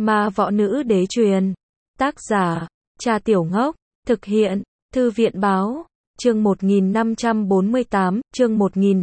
Ma võ nữ đế truyền. Tác giả, Cha Tiểu Ngốc. Thực hiện, Thư viện báo. Chương 1548, chương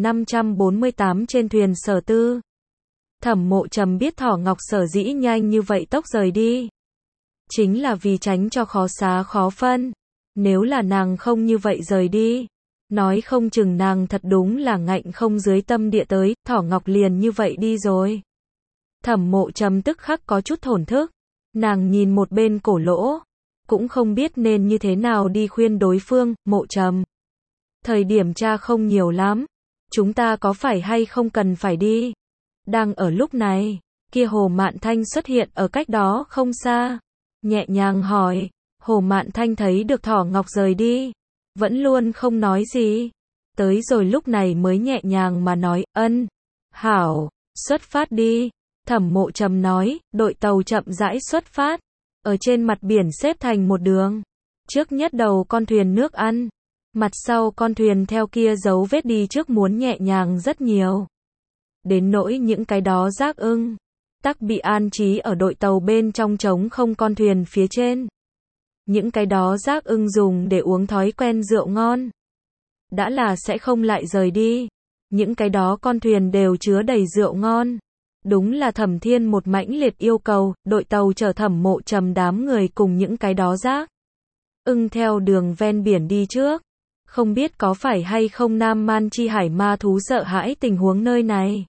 1548 trên thuyền Sở Tư. Thẩm Mộ Trầm biết Thỏ Ngọc sở dĩ nhanh như vậy tốc rời đi. Chính là vì tránh cho khó xá khó phân. Nếu là nàng không như vậy rời đi, nói không chừng nàng thật đúng là ngạnh không dưới tâm địa tới, Thỏ Ngọc liền như vậy đi rồi. Thẩm Mộ Trầm tức khắc có chút thổn thức. Nàng nhìn một bên Cổ Lỗ, cũng không biết nên như thế nào đi khuyên đối phương. Mộ Trầm, thời điểm cha không nhiều lắm, chúng ta có phải hay không cần phải đi? Đang ở lúc này, kia Hồ Mạn Thanh xuất hiện ở cách đó không xa, nhẹ nhàng hỏi. Hồ Mạn Thanh thấy được Thỏ Ngọc rời đi, vẫn luôn không nói gì, tới rồi lúc này mới nhẹ nhàng mà nói, ân, hảo, xuất phát đi. Thẩm Mộ Trầm nói, đội tàu chậm rãi xuất phát, ở trên mặt biển xếp thành một đường. Trước nhất đầu con thuyền nước ăn, mặt sau con thuyền theo kia dấu vết đi trước muốn nhẹ nhàng rất nhiều. Đến nỗi những cái đó rác ưng, tắc bị an trí ở đội tàu bên trong trống không con thuyền phía trên. Những cái đó rác ưng dùng để uống thói quen rượu ngon, đã là sẽ không lại rời đi. Những cái đó con thuyền đều chứa đầy rượu ngon. Đúng là Thẩm Thiên một mãnh liệt yêu cầu, đội tàu chở Thẩm Mộ Trầm đám người cùng những cái đó rác ưng theo đường ven biển đi trước. Không biết có phải hay không Nam Man Chi Hải ma thú sợ hãi tình huống nơi này,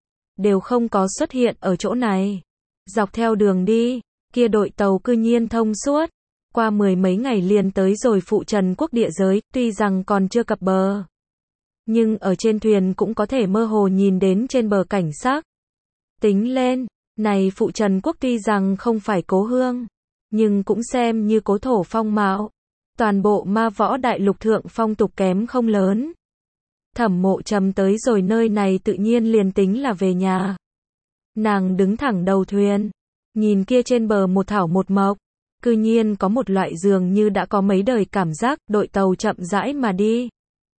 đều không có xuất hiện ở chỗ này. Dọc theo đường đi, kia đội tàu cư nhiên thông suốt, qua mười mấy ngày liền tới rồi Phụ Trần Quốc địa giới, tuy rằng còn chưa cập bờ, nhưng ở trên thuyền cũng có thể mơ hồ nhìn đến trên bờ cảnh sắc. Tính lên, này Phụ Trần Quốc tuy rằng không phải cố hương, nhưng cũng xem như cố thổ phong mạo. Toàn bộ ma võ đại lục thượng phong tục kém không lớn. Thẩm Mộ Trầm tới rồi nơi này tự nhiên liền tính là về nhà. Nàng đứng thẳng đầu thuyền, nhìn kia trên bờ một thảo một mộc, cư nhiên có một loại dường như đã có mấy đời cảm giác. Đội tàu chậm rãi mà đi.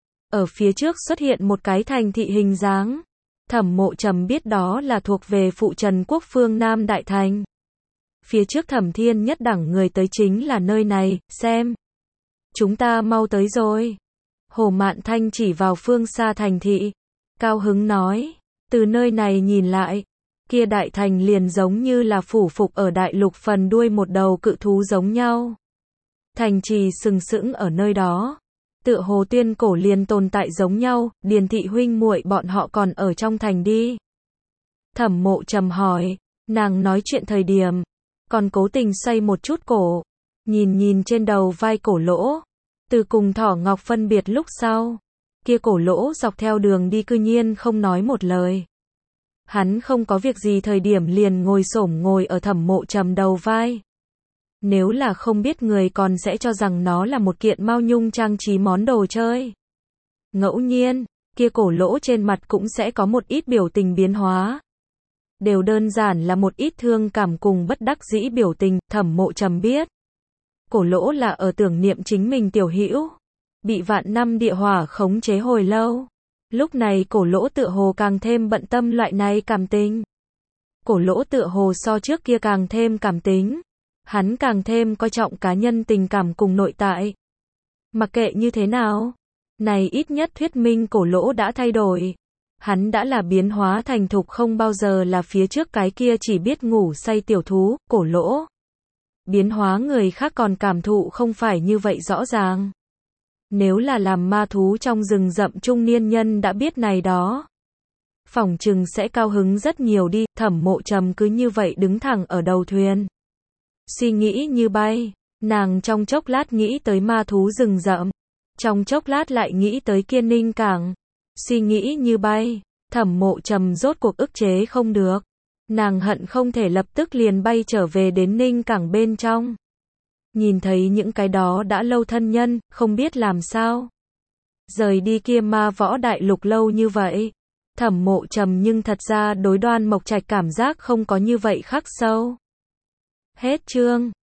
Ở phía trước xuất hiện một cái thành thị hình dáng. Thẩm Mộ Trầm biết đó là thuộc về Phụ Trần Quốc phương Nam Đại Thành. Phía trước Thẩm Thiên nhất đẳng người tới chính là nơi này, xem. Chúng ta mau tới rồi. Hồ Mạn Thanh chỉ vào phương xa thành thị, cao hứng nói, từ nơi này nhìn lại, kia đại thành liền giống như là phủ phục ở đại lục phần đuôi một đầu cự thú giống nhau. Thành trì sừng sững ở nơi đó, tựa hồ tuyên cổ liền tồn tại giống nhau. Điền thị huynh muội bọn họ còn ở trong thành đi? Thẩm Mộ Trầm hỏi. Nàng nói chuyện thời điểm, còn cố tình xoay một chút cổ, nhìn trên đầu vai Cổ Lỗ. Từ cùng Thỏ Ngọc phân biệt lúc sau, kia Cổ Lỗ dọc theo đường đi cư nhiên không nói một lời. Hắn không có việc gì thời điểm liền ngồi xổm ngồi ở Thẩm Mộ Trầm đầu vai. Nếu là không biết người còn sẽ cho rằng nó là một kiện mao nhung trang trí món đồ chơi. Ngẫu nhiên, kia Cổ Lỗ trên mặt cũng sẽ có một ít biểu tình biến hóa. Đều đơn giản là một ít thương cảm cùng bất đắc dĩ biểu tình. Thẩm Mộ Trầm biết, Cổ Lỗ là ở tưởng niệm chính mình tiểu hữu, bị vạn năm địa hỏa khống chế hồi lâu. Lúc này Cổ Lỗ tựa hồ càng thêm bận tâm loại này cảm tình. Cổ Lỗ tựa hồ so trước kia càng thêm cảm tính. Hắn càng thêm coi trọng cá nhân tình cảm cùng nội tại. Mặc kệ như thế nào, này ít nhất thuyết minh Cổ Lỗ đã thay đổi. Hắn đã là biến hóa thành thục, không bao giờ là phía trước cái kia chỉ biết ngủ say tiểu thú. Cổ Lỗ biến hóa người khác còn cảm thụ không phải như vậy rõ ràng. Nếu là làm ma thú trong rừng rậm trung niên nhân đã biết này đó, phỏng chừng sẽ cao hứng rất nhiều đi. Thẩm Mộ Trầm cứ như vậy đứng thẳng ở đầu thuyền, suy nghĩ như bay. Nàng trong chốc lát nghĩ tới ma thú rừng rậm, trong chốc lát lại nghĩ tới Kiên Ninh Cảng. Suy nghĩ như bay, Thẩm Mộ Trầm rốt cuộc ức chế không được. Nàng hận không thể lập tức liền bay trở về đến Ninh Cảng bên trong. Nhìn thấy những cái đó đã lâu thân nhân, không biết làm sao rời đi kia ma võ đại lục lâu như vậy. Thẩm Mộ Trầm nhưng thật ra đối Đoan Mộc Trạch cảm giác không có như vậy khắc sâu. Hết chương.